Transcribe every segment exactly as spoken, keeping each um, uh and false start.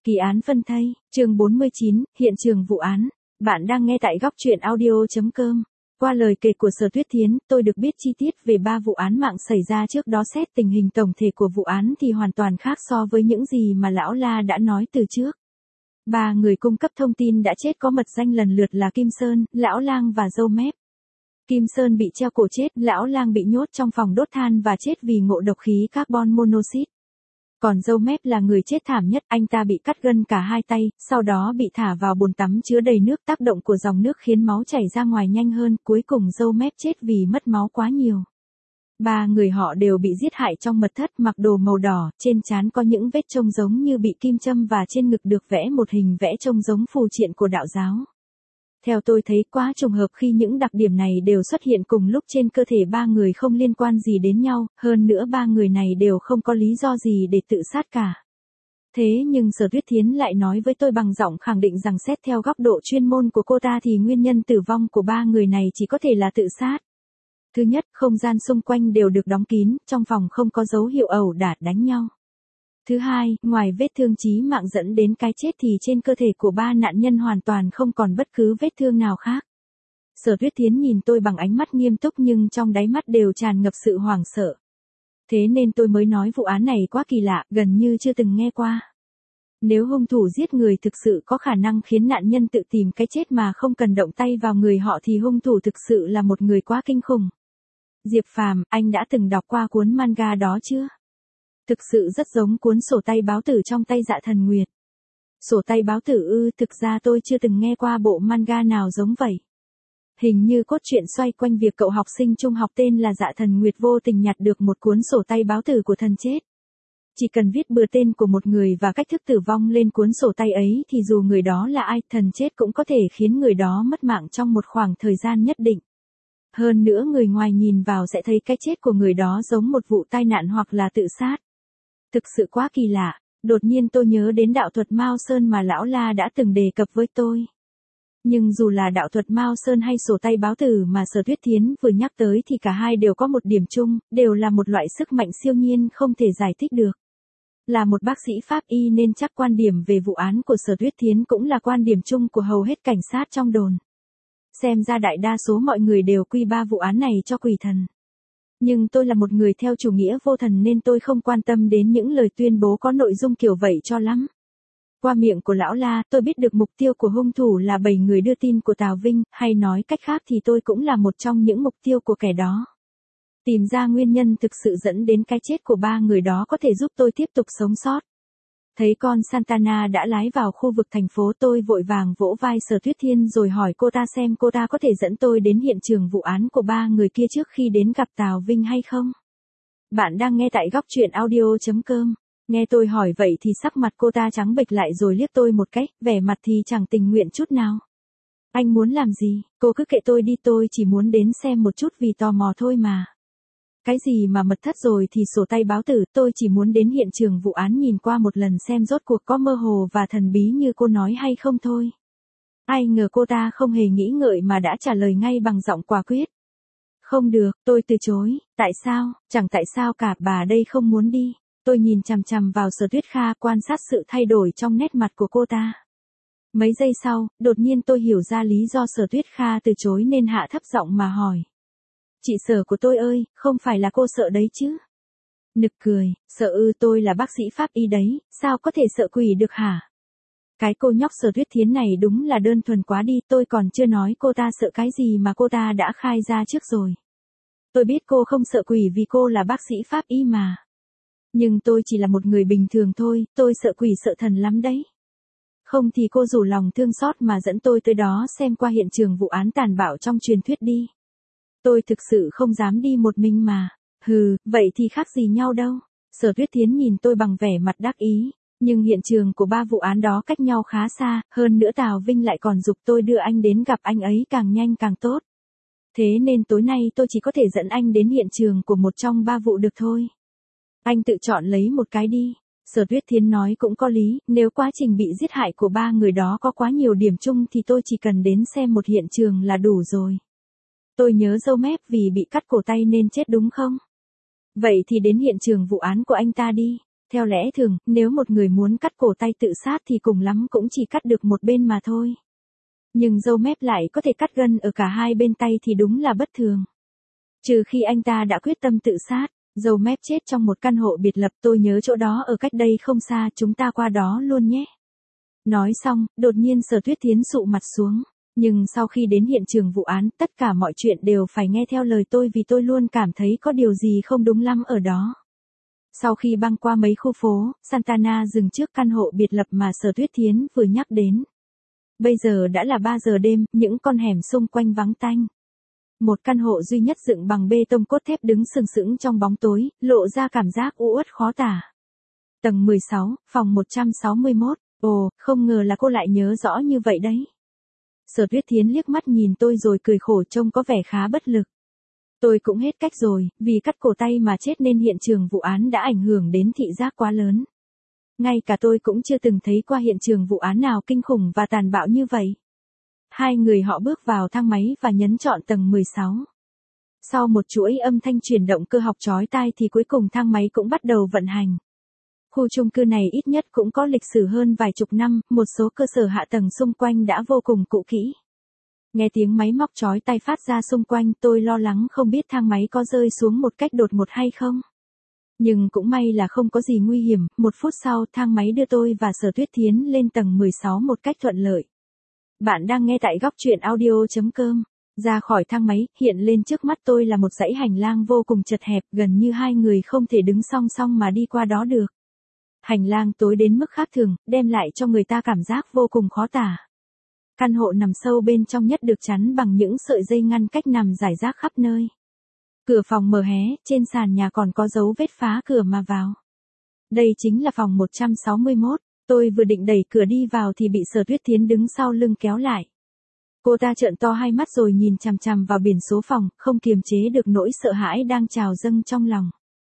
Kỳ án phân thây, chương bốn mươi chín, hiện trường vụ án. Bạn đang nghe tại góc truyện audio chấm com. Qua lời kể của Sở Tuyết Thiến, tôi được biết chi tiết về ba vụ án mạng xảy ra trước đó. Xét tình hình tổng thể của vụ án thì hoàn toàn khác so với những gì mà Lão La đã nói từ trước. Ba người cung cấp thông tin đã chết có mật danh lần lượt là Kim Sơn, Lão Lang và Dâu Mép. Kim Sơn bị treo cổ chết, Lão Lang bị nhốt trong phòng đốt than và chết vì ngộ độc khí carbon monoxide. Còn Dâu Mép là người chết thảm nhất, anh ta bị cắt gân cả hai tay, sau đó bị thả vào bồn tắm chứa đầy nước, tác động của dòng nước khiến máu chảy ra ngoài nhanh hơn, cuối cùng Dâu Mép chết vì mất máu quá nhiều. Ba người họ đều bị giết hại trong mật thất, mặc đồ màu đỏ, trên trán có những vết trông giống như bị kim châm và trên ngực được vẽ một hình vẽ trông giống phù triện của đạo giáo. Theo tôi thấy quá trùng hợp khi những đặc điểm này đều xuất hiện cùng lúc trên cơ thể ba người không liên quan gì đến nhau, hơn nữa ba người này đều không có lý do gì để tự sát cả. Thế nhưng Sở Tuyết Thiến lại nói với tôi bằng giọng khẳng định rằng xét theo góc độ chuyên môn của cô ta thì nguyên nhân tử vong của ba người này chỉ có thể là tự sát. Thứ nhất, không gian xung quanh đều được đóng kín, trong phòng không có dấu hiệu ẩu đả đánh nhau. Thứ hai, ngoài vết thương chí mạng dẫn đến cái chết thì trên cơ thể của ba nạn nhân hoàn toàn không còn bất cứ vết thương nào khác. Sở Tuyết Thiến nhìn tôi bằng ánh mắt nghiêm túc nhưng trong đáy mắt đều tràn ngập sự hoảng sợ. Thế nên tôi mới nói vụ án này quá kỳ lạ, gần như chưa từng nghe qua. Nếu hung thủ giết người thực sự có khả năng khiến nạn nhân tự tìm cái chết mà không cần động tay vào người họ thì hung thủ thực sự là một người quá kinh khủng. Diệp Phàm, anh đã từng đọc qua cuốn manga đó chưa? Thực sự rất giống cuốn sổ tay báo tử trong tay Dạ Thần Nguyệt. Sổ tay báo tử ư, thực ra tôi chưa từng nghe qua bộ manga nào giống vậy. Hình như cốt truyện xoay quanh việc cậu học sinh trung học tên là Dạ Thần Nguyệt vô tình nhặt được một cuốn sổ tay báo tử của thần chết. Chỉ cần viết bừa tên của một người và cách thức tử vong lên cuốn sổ tay ấy thì dù người đó là ai, thần chết cũng có thể khiến người đó mất mạng trong một khoảng thời gian nhất định. Hơn nữa người ngoài nhìn vào sẽ thấy cái chết của người đó giống một vụ tai nạn hoặc là tự sát. Thực sự quá kỳ lạ, đột nhiên tôi nhớ đến đạo thuật Mao Sơn mà Lão La đã từng đề cập với tôi. Nhưng dù là đạo thuật Mao Sơn hay sổ tay báo tử mà Sở Tuyết Thiến vừa nhắc tới thì cả hai đều có một điểm chung, đều là một loại sức mạnh siêu nhiên không thể giải thích được. Là một bác sĩ pháp y nên chắc quan điểm về vụ án của Sở Tuyết Thiến cũng là quan điểm chung của hầu hết cảnh sát trong đồn. Xem ra đại đa số mọi người đều quy ba vụ án này cho quỷ thần. Nhưng tôi là một người theo chủ nghĩa vô thần nên tôi không quan tâm đến những lời tuyên bố có nội dung kiểu vậy cho lắm. Qua miệng của Lão La, tôi biết được mục tiêu của hung thủ là bảy người đưa tin của Tào Vinh, hay nói cách khác thì tôi cũng là một trong những mục tiêu của kẻ đó. Tìm ra nguyên nhân thực sự dẫn đến cái chết của ba người đó có thể giúp tôi tiếp tục sống sót. Thấy con Santana đã lái vào khu vực thành phố, tôi vội vàng vỗ vai Sở Tuyết Thiên rồi hỏi cô ta xem cô ta có thể dẫn tôi đến hiện trường vụ án của ba người kia trước khi đến gặp Tào Vinh hay không. Bạn đang nghe tại góc truyện audio chấm com. Nghe tôi hỏi vậy thì sắc mặt cô ta trắng bệch lại rồi liếc tôi một cái, vẻ mặt thì chẳng tình nguyện chút nào. Anh muốn làm gì, cô cứ kệ tôi đi, tôi chỉ muốn đến xem một chút vì tò mò thôi mà. Cái gì mà mật thất rồi thì sổ tay báo tử, tôi chỉ muốn đến hiện trường vụ án nhìn qua một lần xem rốt cuộc có mơ hồ và thần bí như cô nói hay không thôi. Ai ngờ cô ta không hề nghĩ ngợi mà đã trả lời ngay bằng giọng quả quyết. Không được, tôi từ chối. Tại sao? Chẳng tại sao cả, bà đây không muốn đi. Tôi nhìn chằm chằm vào Sở Tuyết Kha, quan sát sự thay đổi trong nét mặt của cô ta. Mấy giây sau, đột nhiên tôi hiểu ra lý do Sở Tuyết Kha từ chối nên hạ thấp giọng mà hỏi. Chị Sở của tôi ơi, không phải là cô sợ đấy chứ? Nực cười, sợ ư, tôi là bác sĩ pháp y đấy, sao có thể sợ quỷ được hả? Cái cô nhóc Sở Tuyết Thiến này đúng là đơn thuần quá đi, tôi còn chưa nói cô ta sợ cái gì mà cô ta đã khai ra trước rồi. Tôi biết cô không sợ quỷ vì cô là bác sĩ pháp y mà. Nhưng tôi chỉ là một người bình thường thôi, tôi sợ quỷ sợ thần lắm đấy. Không thì cô rủ lòng thương xót mà dẫn tôi tới đó xem qua hiện trường vụ án tàn bạo trong truyền thuyết đi. Tôi thực sự không dám đi một mình mà. Hừ, vậy thì khác gì nhau đâu. Sở Tuyết Thiến nhìn tôi bằng vẻ mặt đắc ý. Nhưng hiện trường của ba vụ án đó cách nhau khá xa, hơn nữa Tào Vinh lại còn giục tôi đưa anh đến gặp anh ấy càng nhanh càng tốt. Thế nên tối nay tôi chỉ có thể dẫn anh đến hiện trường của một trong ba vụ được thôi. Anh tự chọn lấy một cái đi. Sở Tuyết Thiến nói cũng có lý, nếu quá trình bị giết hại của ba người đó có quá nhiều điểm chung thì tôi chỉ cần đến xem một hiện trường là đủ rồi. Tôi nhớ Dâu Mép vì bị cắt cổ tay nên chết đúng không? Vậy thì đến hiện trường vụ án của anh ta đi. Theo lẽ thường, nếu một người muốn cắt cổ tay tự sát thì cùng lắm cũng chỉ cắt được một bên mà thôi. Nhưng dâu mép lại có thể cắt gân ở cả hai bên tay thì đúng là bất thường. Trừ khi anh ta đã quyết tâm tự sát, dâu mép chết trong một căn hộ biệt lập, tôi nhớ chỗ đó ở cách đây không xa, chúng ta qua đó luôn nhé. Nói xong, đột nhiên Sở Tuyết Thiến sụ mặt xuống. Nhưng sau khi đến hiện trường vụ án, tất cả mọi chuyện đều phải nghe theo lời tôi vì tôi luôn cảm thấy có điều gì không đúng lắm ở đó. Sau khi băng qua mấy khu phố, Santana dừng trước căn hộ biệt lập mà Sở Tuyết Thiến vừa nhắc đến. Bây giờ đã là ba giờ đêm, những con hẻm xung quanh vắng tanh. Một căn hộ duy nhất dựng bằng bê tông cốt thép đứng sừng sững trong bóng tối, lộ ra cảm giác u uất khó tả. Tầng mười sáu, phòng một trăm sáu mươi mốt, ồ, không ngờ là cô lại nhớ rõ như vậy đấy. Sở Tuyết Thiến liếc mắt nhìn tôi rồi cười khổ trông có vẻ khá bất lực. Tôi cũng hết cách rồi, vì cắt cổ tay mà chết nên hiện trường vụ án đã ảnh hưởng đến thị giác quá lớn. Ngay cả tôi cũng chưa từng thấy qua hiện trường vụ án nào kinh khủng và tàn bạo như vậy. Hai người họ bước vào thang máy và nhấn chọn tầng mười sáu. Sau một chuỗi âm thanh chuyển động cơ học chói tai thì cuối cùng thang máy cũng bắt đầu vận hành. Khu chung cư này ít nhất cũng có lịch sử hơn vài chục năm, một số cơ sở hạ tầng xung quanh đã vô cùng cũ kỹ. Nghe tiếng máy móc chói tai phát ra xung quanh, tôi lo lắng không biết thang máy có rơi xuống một cách đột ngột hay không. Nhưng cũng may là không có gì nguy hiểm, một phút sau thang máy đưa tôi và Sở Tuyết Thiến lên tầng mười sáu một cách thuận lợi. Bạn đang nghe tại góc truyện audio chấm com. Ra khỏi thang máy, hiện lên trước mắt tôi là một dãy hành lang vô cùng chật hẹp, gần như hai người không thể đứng song song mà đi qua đó được. Hành lang tối đến mức khác thường, đem lại cho người ta cảm giác vô cùng khó tả. Căn hộ nằm sâu bên trong nhất được chắn bằng những sợi dây ngăn cách nằm rải rác khắp nơi. Cửa phòng mở hé, trên sàn nhà còn có dấu vết phá cửa mà vào. Đây chính là phòng một trăm sáu mươi mốt, tôi vừa định đẩy cửa đi vào thì bị Sở Tuyết Thiến đứng sau lưng kéo lại. Cô ta trợn to hai mắt rồi nhìn chằm chằm vào biển số phòng, không kiềm chế được nỗi sợ hãi đang trào dâng trong lòng.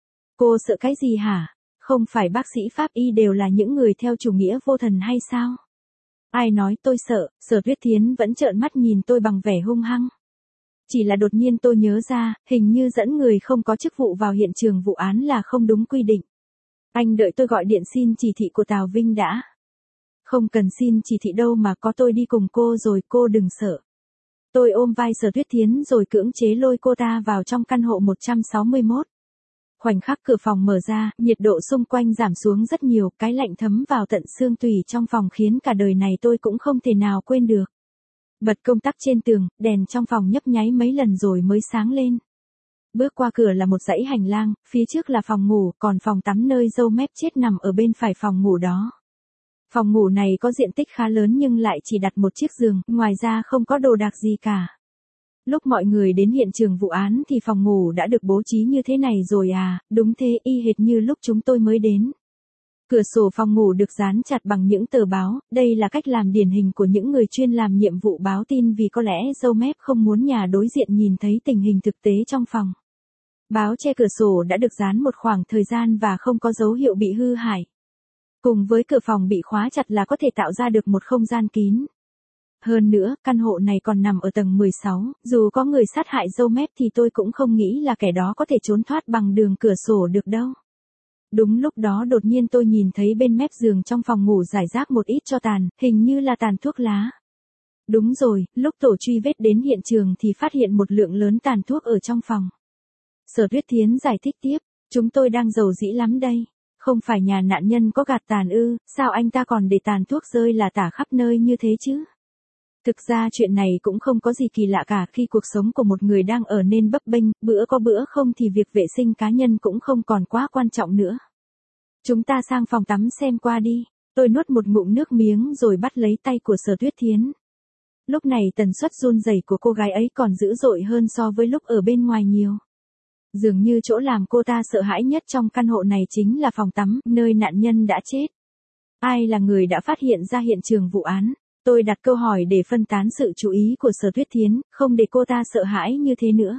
Cô sợ cái gì hả? Không phải bác sĩ pháp y đều là những người theo chủ nghĩa vô thần hay sao? Ai nói tôi sợ? Sở Tuyết Thiến vẫn trợn mắt nhìn tôi bằng vẻ hung hăng. Chỉ là đột nhiên tôi nhớ ra, hình như dẫn người không có chức vụ vào hiện trường vụ án là không đúng quy định. Anh đợi tôi gọi điện xin chỉ thị của Tào Vinh đã. Không cần xin chỉ thị đâu mà có tôi đi cùng cô rồi, cô đừng sợ. Tôi ôm vai Sở Tuyết Thiến rồi cưỡng chế lôi cô ta vào trong căn hộ một trăm sáu mươi mốt. Khoảnh khắc cửa phòng mở ra, nhiệt độ xung quanh giảm xuống rất nhiều, cái lạnh thấm vào tận xương tủy trong phòng khiến cả đời này tôi cũng không thể nào quên được. Bật công tắc trên tường, đèn trong phòng nhấp nháy mấy lần rồi mới sáng lên. Bước qua cửa là một dãy hành lang, phía trước là phòng ngủ, còn phòng tắm nơi dâu mép chết nằm ở bên phải phòng ngủ đó. Phòng ngủ này có diện tích khá lớn nhưng lại chỉ đặt một chiếc giường, ngoài ra không có đồ đạc gì cả. Lúc mọi người đến hiện trường vụ án thì phòng ngủ đã được bố trí như thế này rồi à, đúng thế, y hệt như lúc chúng tôi mới đến. Cửa sổ phòng ngủ được dán chặt bằng những tờ báo, đây là cách làm điển hình của những người chuyên làm nhiệm vụ báo tin vì có lẽ dâu mép không muốn nhà đối diện nhìn thấy tình hình thực tế trong phòng. Báo che cửa sổ đã được dán một khoảng thời gian và không có dấu hiệu bị hư hại. Cùng với cửa phòng bị khóa chặt là có thể tạo ra được một không gian kín. Hơn nữa, căn hộ này còn nằm ở tầng mười sáu, dù có người sát hại dâu mép thì tôi cũng không nghĩ là kẻ đó có thể trốn thoát bằng đường cửa sổ được đâu. Đúng lúc đó đột nhiên tôi nhìn thấy bên mép giường trong phòng ngủ rải rác một ít tro tàn, hình như là tàn thuốc lá. Đúng rồi, lúc tổ truy vết đến hiện trường thì phát hiện một lượng lớn tàn thuốc ở trong phòng. Sở Tuyết Thiến giải thích tiếp, chúng tôi đang rầu rĩ lắm đây. Không phải nhà nạn nhân có gạt tàn ư, sao anh ta còn để tàn thuốc rơi là tả khắp nơi như thế chứ? Thực ra chuyện này cũng không có gì kỳ lạ cả khi cuộc sống của một người đang ở nên bấp bênh, bữa có bữa không thì việc vệ sinh cá nhân cũng không còn quá quan trọng nữa. Chúng ta sang phòng tắm xem qua đi. Tôi nuốt một ngụm nước miếng rồi bắt lấy tay của Sở Tuyết Thiến. Lúc này tần suất run rẩy của cô gái ấy còn dữ dội hơn so với lúc ở bên ngoài nhiều. Dường như chỗ làm cô ta sợ hãi nhất trong căn hộ này chính là phòng tắm, nơi nạn nhân đã chết. Ai là người đã phát hiện ra hiện trường vụ án? Tôi đặt câu hỏi để phân tán sự chú ý của Sở Tuyết Thiến, không để cô ta sợ hãi như thế nữa.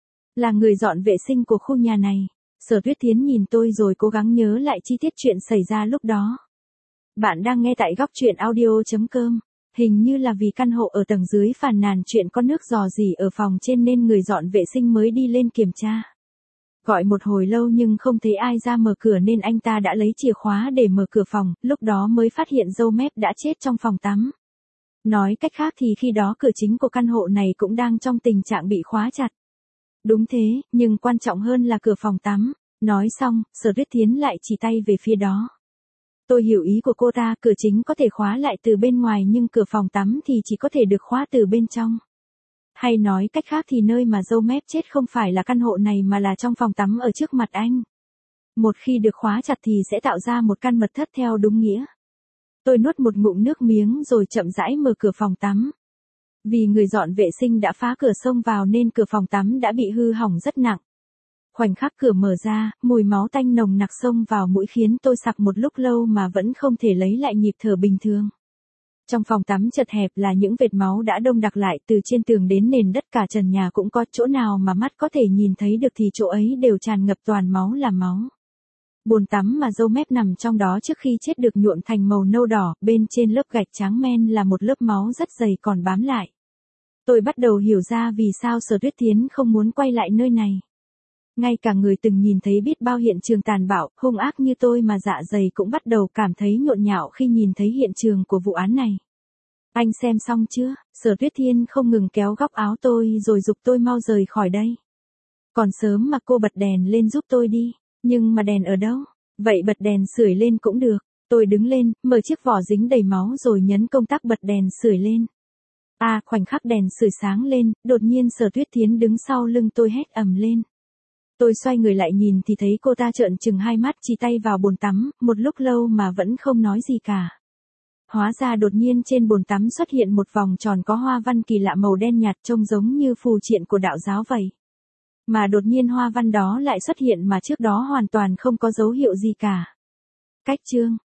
Là người dọn vệ sinh của khu nhà này. Sở Tuyết Thiến nhìn tôi rồi cố gắng nhớ lại chi tiết chuyện xảy ra lúc đó. Bạn đang nghe tại góc truyện audio chấm com. Hình như là vì căn hộ ở tầng dưới phàn nàn chuyện có nước rò rỉ ở phòng trên nên người dọn vệ sinh mới đi lên kiểm tra. Gọi một hồi lâu nhưng không thấy ai ra mở cửa nên anh ta đã lấy chìa khóa để mở cửa phòng, lúc đó mới phát hiện dâu mép đã chết trong phòng tắm. Nói cách khác thì khi đó cửa chính của căn hộ này cũng đang trong tình trạng bị khóa chặt. Đúng thế, nhưng quan trọng hơn là cửa phòng tắm. Nói xong, Sở Tuyết Thiến lại chỉ tay về phía đó. Tôi hiểu ý của cô ta, cửa chính có thể khóa lại từ bên ngoài nhưng cửa phòng tắm thì chỉ có thể được khóa từ bên trong. Hay nói cách khác thì nơi mà dâu mép chết không phải là căn hộ này mà là trong phòng tắm ở trước mặt anh. Một khi được khóa chặt thì sẽ tạo ra một căn mật thất theo đúng nghĩa. Tôi nuốt một ngụm nước miếng rồi chậm rãi mở cửa phòng tắm. Vì người dọn vệ sinh đã phá cửa xông vào nên cửa phòng tắm đã bị hư hỏng rất nặng. Khoảnh khắc cửa mở ra, mùi máu tanh nồng nặc xông vào mũi khiến tôi sặc một lúc lâu mà vẫn không thể lấy lại nhịp thở bình thường. Trong phòng tắm chật hẹp là những vệt máu đã đông đặc lại từ trên tường đến nền đất, cả trần nhà cũng có, chỗ nào mà mắt có thể nhìn thấy được thì chỗ ấy đều tràn ngập toàn máu là máu. Bồn tắm mà dâu mép nằm trong đó trước khi chết được nhuộm thành màu nâu đỏ, bên trên lớp gạch trắng men là một lớp máu rất dày còn bám lại. Tôi bắt đầu hiểu ra vì sao Sở Tuyết Thiến không muốn quay lại nơi này. Ngay cả người từng nhìn thấy biết bao hiện trường tàn bạo, hung ác như tôi mà dạ dày cũng bắt đầu cảm thấy nhộn nhạo khi nhìn thấy hiện trường của vụ án này. Anh xem xong chưa? Sở Tuyết Thiên không ngừng kéo góc áo tôi rồi giục tôi mau rời khỏi đây. Còn sớm mà cô bật đèn lên giúp tôi đi. Nhưng mà đèn ở đâu? Vậy bật đèn sưởi lên cũng được. Tôi đứng lên, mở chiếc vỏ dính đầy máu rồi nhấn công tắc bật đèn sưởi lên. À, khoảnh khắc đèn sưởi sáng lên, đột nhiên Sở Tuyết Thiến đứng sau lưng tôi hét ầm lên. Tôi xoay người lại nhìn thì thấy cô ta trợn trừng hai mắt chỉ tay vào bồn tắm, một lúc lâu mà vẫn không nói gì cả. Hóa ra đột nhiên trên bồn tắm xuất hiện một vòng tròn có hoa văn kỳ lạ màu đen nhạt trông giống như phù triện của đạo giáo vậy. Mà đột nhiên hoa văn đó lại xuất hiện mà trước đó hoàn toàn không có dấu hiệu gì cả. Cách chương